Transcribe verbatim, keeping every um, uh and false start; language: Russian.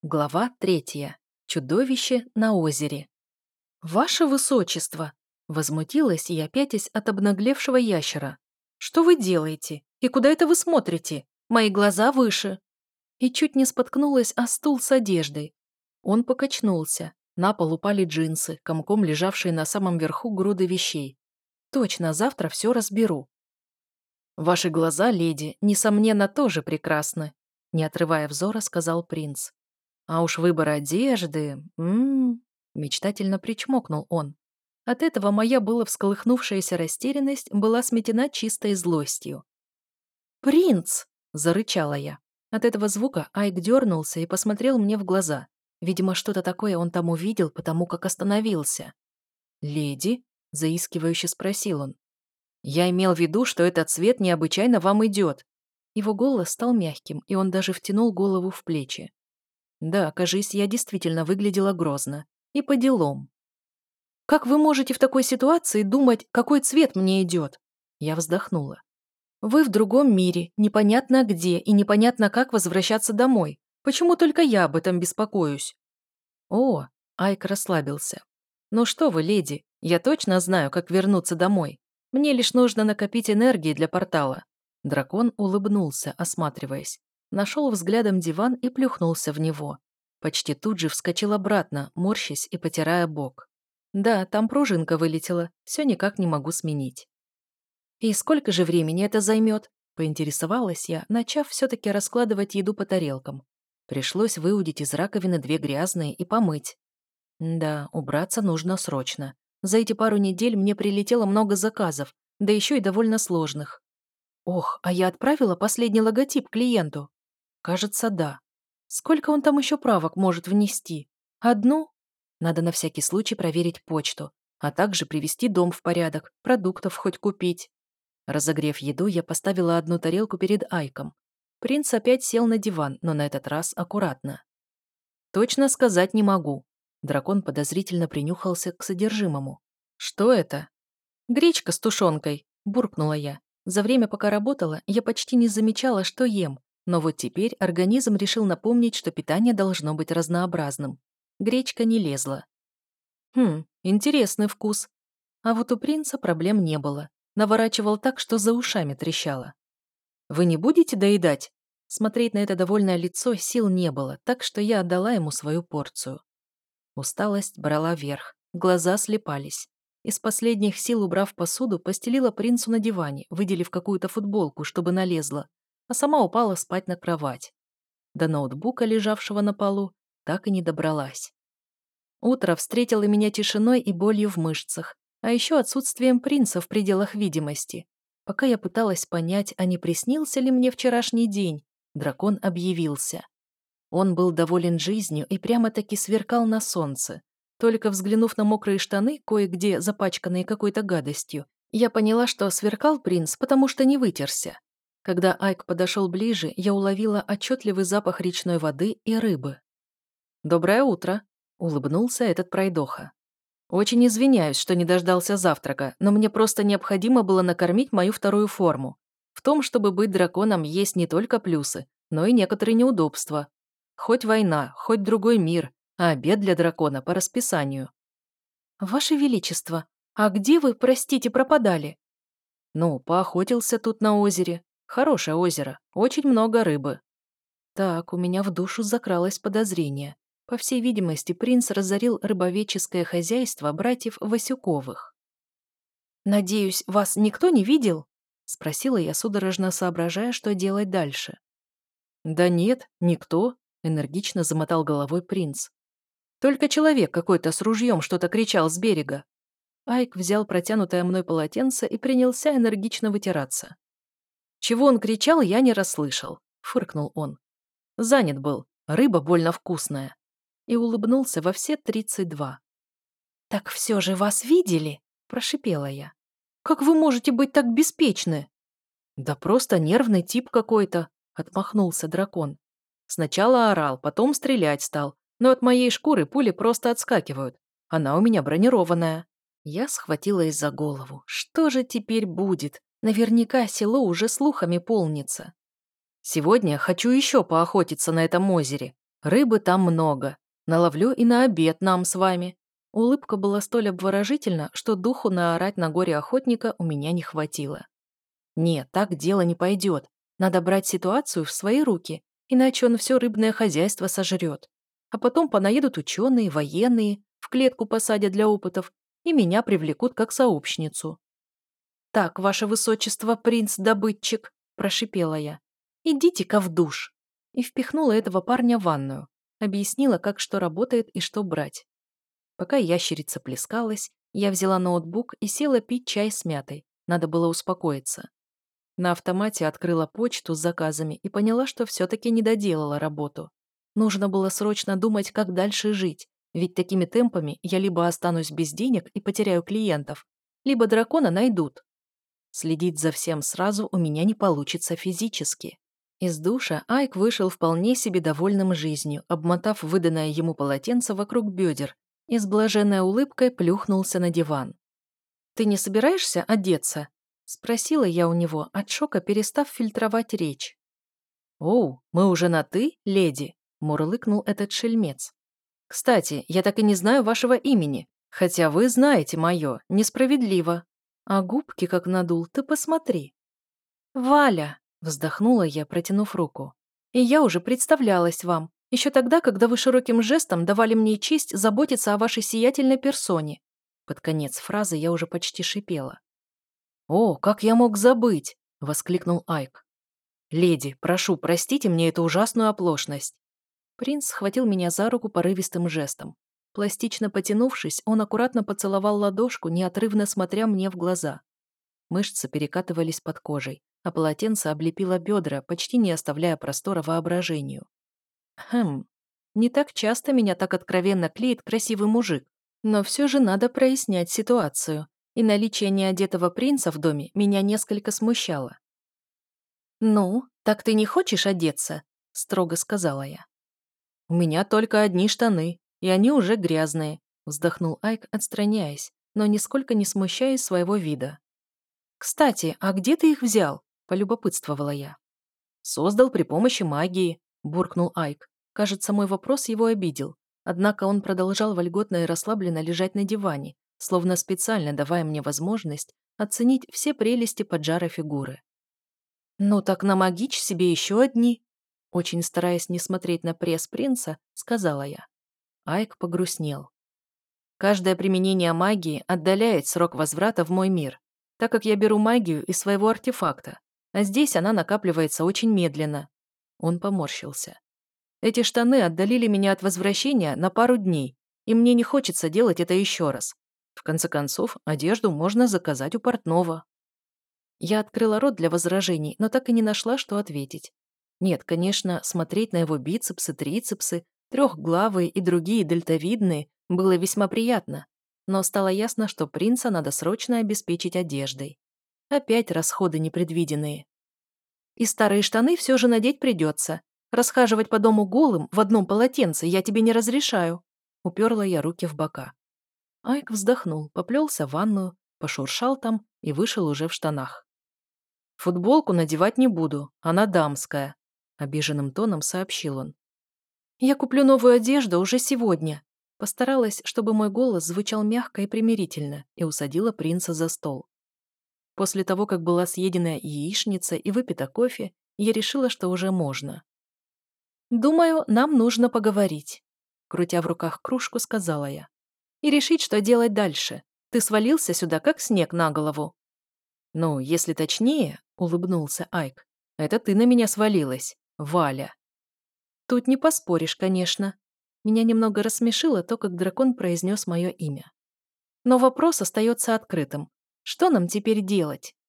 Глава третья. Чудовище на озере. «Ваше высочество!» Возмутилась я, пятясь от обнаглевшего ящера. «Что вы делаете? И куда это вы смотрите? Мои глаза выше!» И чуть не споткнулась о стул с одеждой. Он покачнулся. На пол упали джинсы, комком лежавшие на самом верху груды вещей. «Точно, завтра все разберу». «Ваши глаза, леди, несомненно, тоже прекрасны», не отрывая взора, сказал принц. А уж выбор одежды... М-м-м, мечтательно причмокнул он. От этого моя было всколыхнувшаяся растерянность была сметена чистой злостью. «Принц!» — зарычала я. От этого звука Айк дернулся и посмотрел мне в глаза. Видимо, что-то такое он там увидел, потому как остановился. «Леди?» — заискивающе спросил он. «Я имел в виду, что этот цвет необычайно вам идет». Его голос стал мягким, и он даже втянул голову в плечи. Да, кажись, я действительно выглядела грозно. И по делам. «Как вы можете в такой ситуации думать, какой цвет мне идет?» Я вздохнула. «Вы в другом мире, непонятно где и непонятно как возвращаться домой. Почему только я об этом беспокоюсь?» «О!» — Айк расслабился. «Ну что вы, леди, я точно знаю, как вернуться домой. Мне лишь нужно накопить энергии для портала». Дракон улыбнулся, осматриваясь. Нашел взглядом диван и плюхнулся в него. Почти тут же вскочил обратно, морщась и потирая бок. Да, там пружинка вылетела, все никак не могу сменить. «И сколько же времени это займет?» — поинтересовалась я, начав все-таки раскладывать еду по тарелкам. Пришлось выудить из раковины две грязные и помыть. Да, убраться нужно срочно. За эти пару недель мне прилетело много заказов, да еще и довольно сложных. Ох, а я отправила последний логотип клиенту? Кажется, да. Сколько он там еще правок может внести? Одну? Надо на всякий случай проверить почту, а также привести дом в порядок, продуктов хоть купить. Разогрев еду, я поставила одну тарелку перед Айком. Принц опять сел на диван, но на этот раз аккуратно. Точно сказать не могу. Дракон подозрительно принюхался к содержимому. Что это? Гречка с тушенкой, буркнула я. За время, пока работала, я почти не замечала, что ем, но вот теперь организм решил напомнить, что питание должно быть разнообразным. Гречка не лезла. Хм, интересный вкус. А вот у принца проблем не было. Наворачивал так, что за ушами трещало. «Вы не будете доедать?» Смотреть на это довольное лицо сил не было, так что я отдала ему свою порцию. Усталость брала верх, глаза слепались. Из последних сил, убрав посуду, постелила принцу на диване, выделив какую-то футболку, чтобы налезла, а сама упала спать на кровать. До ноутбука, лежавшего на полу, так и не добралась. Утро встретило меня тишиной и болью в мышцах, а еще отсутствием принца в пределах видимости. Пока я пыталась понять, а не приснился ли мне вчерашний день, дракон объявился. Он был доволен жизнью и прямо-таки сверкал на солнце. Только взглянув на мокрые штаны, кое-где запачканные какой-то гадостью, я поняла, что сверкал принц, потому что не вытерся. Когда Айк подошел ближе, я уловила отчетливый запах речной воды и рыбы. «Доброе утро», — улыбнулся этот пройдоха. «Очень извиняюсь, что не дождался завтрака, но мне просто необходимо было накормить мою вторую форму. В том, чтобы быть драконом, есть не только плюсы, но и некоторые неудобства. Хоть война, хоть другой мир, а обед для дракона по расписанию». «Ваше Величество, а где вы, простите, пропадали?» «Ну, поохотился тут на озере. Хорошее озеро, очень много рыбы». Так, у меня в душу закралось подозрение. По всей видимости, принц разорил рыбоведческое хозяйство братьев Васюковых. «Надеюсь, вас никто не видел?» — спросила я, судорожно соображая, что делать дальше. «Да нет, никто», — энергично замотал головой принц. «Только человек какой-то с ружьем что-то кричал с берега». Айк взял протянутое мной полотенце и принялся энергично вытираться. «Чего он кричал, я не расслышал», — фыркнул он. «Занят был, рыба больно вкусная». И улыбнулся во все тридцать два. «Так все же вас видели?» – прошипела я. «Как вы можете быть так беспечны?» «Да просто нервный тип какой-то», – отмахнулся дракон. Сначала орал, потом стрелять стал, но от моей шкуры пули просто отскакивают. Она у меня бронированная. Я схватилась за голову. Что же теперь будет? Наверняка село уже слухами полнится. «Сегодня хочу еще поохотиться на этом озере», Рыбы там много. Наловлю и на обед нам с вами». Улыбка была столь обворожительна, что духу наорать на горе охотника у меня не хватило. «Нет, так дело не пойдет. Надо брать ситуацию в свои руки, иначе он все рыбное хозяйство сожрет. А потом понаедут ученые, военные, в клетку посадят для опытов, и меня привлекут как сообщницу». «Так, ваше высочество, принц-добытчик», – прошипела я, – «идите-ка в душ». И впихнула этого парня в ванную. Объяснила, как что работает и что брать. Пока ящерица плескалась, я взяла ноутбук и села пить чай с мятой. Надо было успокоиться. На автомате открыла почту с заказами и поняла, что все-таки не доделала работу. Нужно было срочно думать, как дальше жить, ведь такими темпами я либо останусь без денег и потеряю клиентов, либо дракона найдут. Следить за всем сразу у меня не получится физически. Из душа Айк вышел вполне себе довольным жизнью, обмотав выданное ему полотенце вокруг бедер и с блаженной улыбкой плюхнулся на диван. «Ты не собираешься одеться?» – спросила я у него, от шока перестав фильтровать речь. «Оу, мы уже на «ты», леди?» – мурлыкнул этот шельмец. «Кстати, я так и не знаю вашего имени, хотя вы знаете мое, несправедливо. А губки как надул, ты посмотри». «Валя!» – вздохнула я, протянув руку. «И я уже представлялась вам, еще тогда, когда вы широким жестом давали мне честь заботиться о вашей сиятельной персоне». Под конец фразы я уже почти шипела. «О, как я мог забыть!» – воскликнул Айк. «Леди, прошу, простите мне эту ужасную оплошность». Принц схватил меня за руку порывистым жестом. Пластично потянувшись, он аккуратно поцеловал ладошку, неотрывно смотря мне в глаза. Мышцы перекатывались под кожей, а полотенце облепило бедра, почти не оставляя простора воображению. Хм, не так часто меня так откровенно клеит красивый мужик, но все же надо прояснять ситуацию, и наличие неодетого принца в доме меня несколько смущало. «Ну, так ты не хочешь одеться?» – строго сказала я. «У меня только одни штаны, и они уже грязные», – вздохнул Айк, отстраняясь, но нисколько не смущаясь своего вида. «Кстати, а где ты их взял?» – полюбопытствовала я. «Создал при помощи магии», – буркнул Айк. Кажется, мой вопрос его обидел. Однако он продолжал вольготно и расслабленно лежать на диване, словно специально давая мне возможность оценить все прелести поджара фигуры. «Ну так намагичь себе еще одни», – очень стараясь не смотреть на пресс принца, сказала я. Айк погрустнел. «Каждое применение магии отдаляет срок возврата в мой мир, так как я беру магию из своего артефакта, а здесь она накапливается очень медленно». Он поморщился. «Эти штаны отдалили меня от возвращения на пару дней, и мне не хочется делать это еще раз. В конце концов, одежду можно заказать у портного». Я открыла рот для возражений, но так и не нашла, что ответить. Нет, конечно, смотреть на его бицепсы, трицепсы, трехглавые и другие дельтовидные было весьма приятно, но стало ясно, что принца надо срочно обеспечить одеждой. Опять расходы непредвиденные. И старые штаны все же надеть придется. Расхаживать по дому голым в одном полотенце я тебе не разрешаю. Уперла я руки в бока. Айк вздохнул, поплелся в ванную, пошуршал там и вышел уже в штанах. «Футболку надевать не буду, она дамская», — обиженным тоном сообщил он. «Я куплю новую одежду уже сегодня». Постаралась, чтобы мой голос звучал мягко и примирительно, и усадила принца за стол. После того, как была съедена яичница и выпито кофе, я решила, что уже можно. «Думаю, нам нужно поговорить», — крутя в руках кружку, сказала я. «И решить, что делать дальше. Ты свалился сюда, как снег на голову». «Ну, если точнее», — улыбнулся Айк, — «это ты на меня свалилась, Валя». «Тут не поспоришь, конечно». Меня немного рассмешило то, как дракон произнес мое имя. «Но вопрос остается открытым. Что нам теперь делать?»